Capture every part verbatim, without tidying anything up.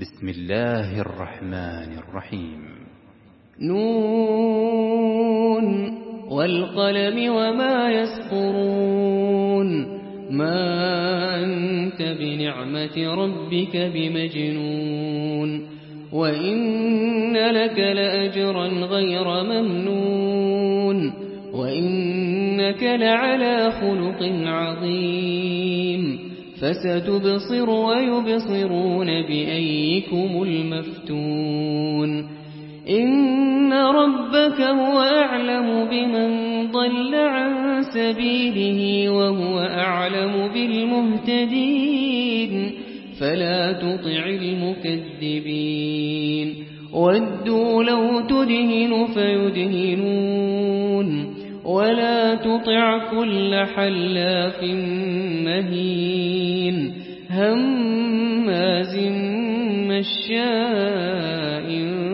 بسم الله الرحمن الرحيم. نون والقلم وما يسطرون ما أنت بنعمة ربك بمجنون وإن لك لأجرا غير ممنون وإنك لعلى خلق عظيم فستبصر ويبصرون بأيكم المفتون إن ربك هو أعلم بمن ضل عن سبيله وهو أعلم بالمهتدين فلا تطع المكذبين ودوا لو تدهن فيدهنون ولا تطع كل حلاف مهين هماز مشاء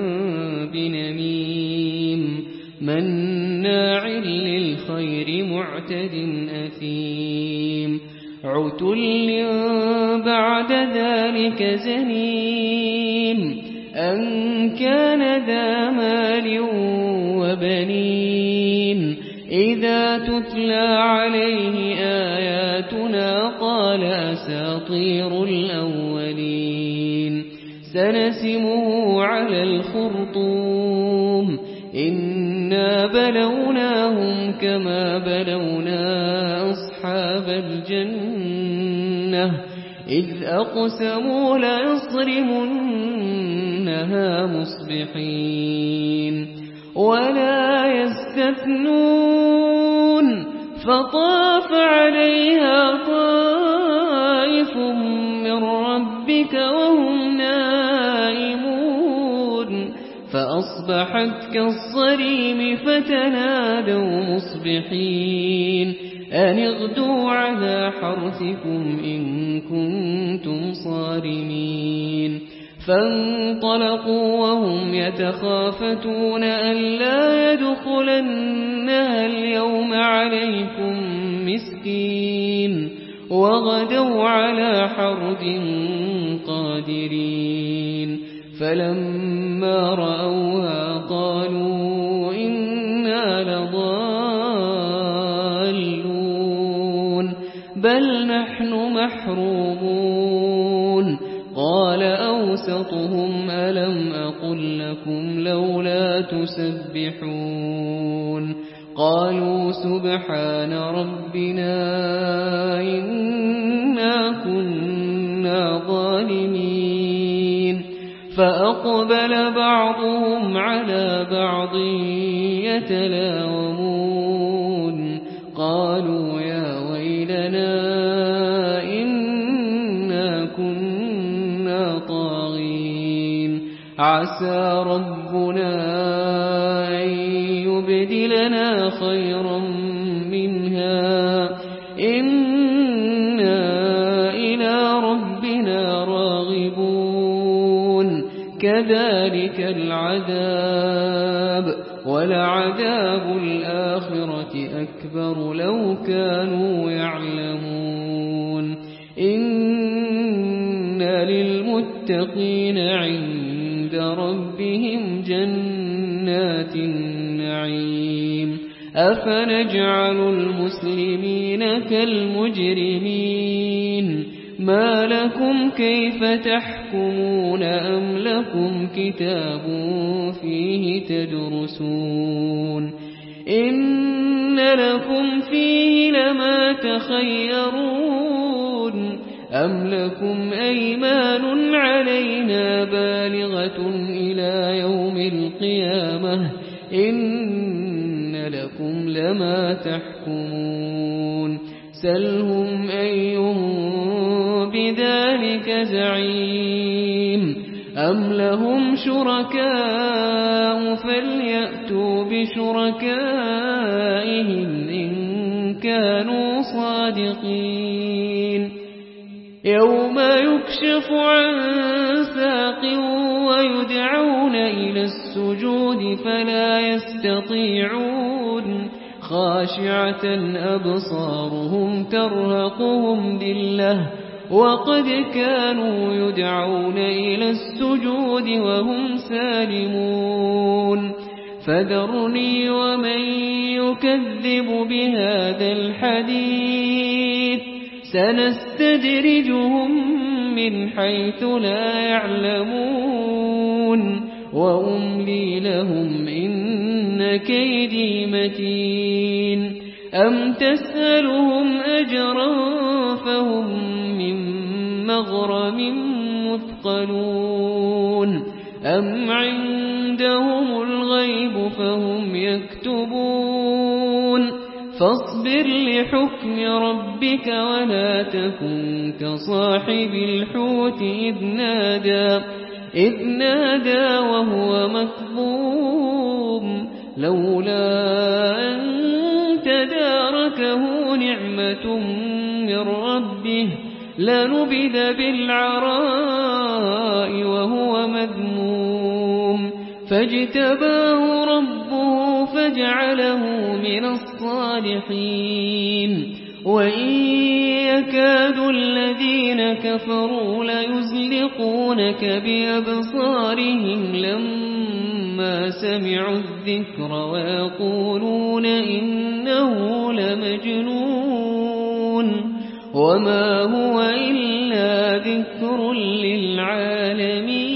بنميم مناع للخير معتد أثيم عتل بعد ذلك زنيم أن كان ذا مال وبنين إذا تتلى عليه آياتنا قال أساطير الأولين سنسمه على الخرطوم إنا بلوناهم كما بلونا أصحاب الجنة إذ أقسموا ليصرمنها مصبحين ولا يستثنون فطاف عليها طائف من ربك وهم نائمون فأصبحت كالصريم فتنادوا مصبحين أن اغدوا على حرثكم إن كنتم صارمين فانطلقوا وهم يتخافتون ألا يدخلنها اليوم عليكم مسكين وغدوا على حرد قادرين فلما رأوها قالوا إنا لضالون بل نحن محرومون قال أوسطهم ألم أقل لكم لولا تسبحون قالوا سبحان ربنا إنا كنا ظالمين فأقبل بعضهم على بعض يتلاومون قالوا يا ويلنا إنا كنا طاغين عسى ربنا أن يبدلنا خيرا منها إنا إلى ربنا راغبون كذلك العذاب ولعذاب الآخرة أكبر لو كانوا يعلمون إن للمتقين عند ربهم جنات النعيم أفنجعل المسلمين كالمجرمين ما لكم كيف تحكمون أم لكم كتاب فيه تدرسون إن لكم فيه لما تخيرون أم لكم أيمان علينا بالغة إلى يوم القيامة إن لكم لما تحكمون سلهم أيهم بذلك زعيم أم لهم شركاء فليأتوا بشركائهم إن كانوا صادقين يوم يكشف عن ساق ويدعون إلى السجود فلا يستطيعون خاشعة أبصارهم ترهقهم ذلة وقد كانوا يدعون إلى السجود وهم سالمون فذرني ومن يكذب بهذا الحديث سنستدرجهم من حيث لا يعلمون وأملي لهم إن كيدي متين أم تسألهم أجرا فهم من مغرم مثقلون أم عندهم الغيب فهم يكتبون فاصبر لحكم ربك ولا تكن كصاحب الحوت إذ نادى إذ نادى وهو مكظوم لولا أن تداركه نعمة من ربه لنبذ بالعراء وهو مذموم فاجتباه ربه فجعله من الصالحين وإن يكاد الذين كفروا ليزلقونك بأبصارهم لما سمعوا الذكر ويقولون إنه لمجنون وما هو إلا ذكر للعالمين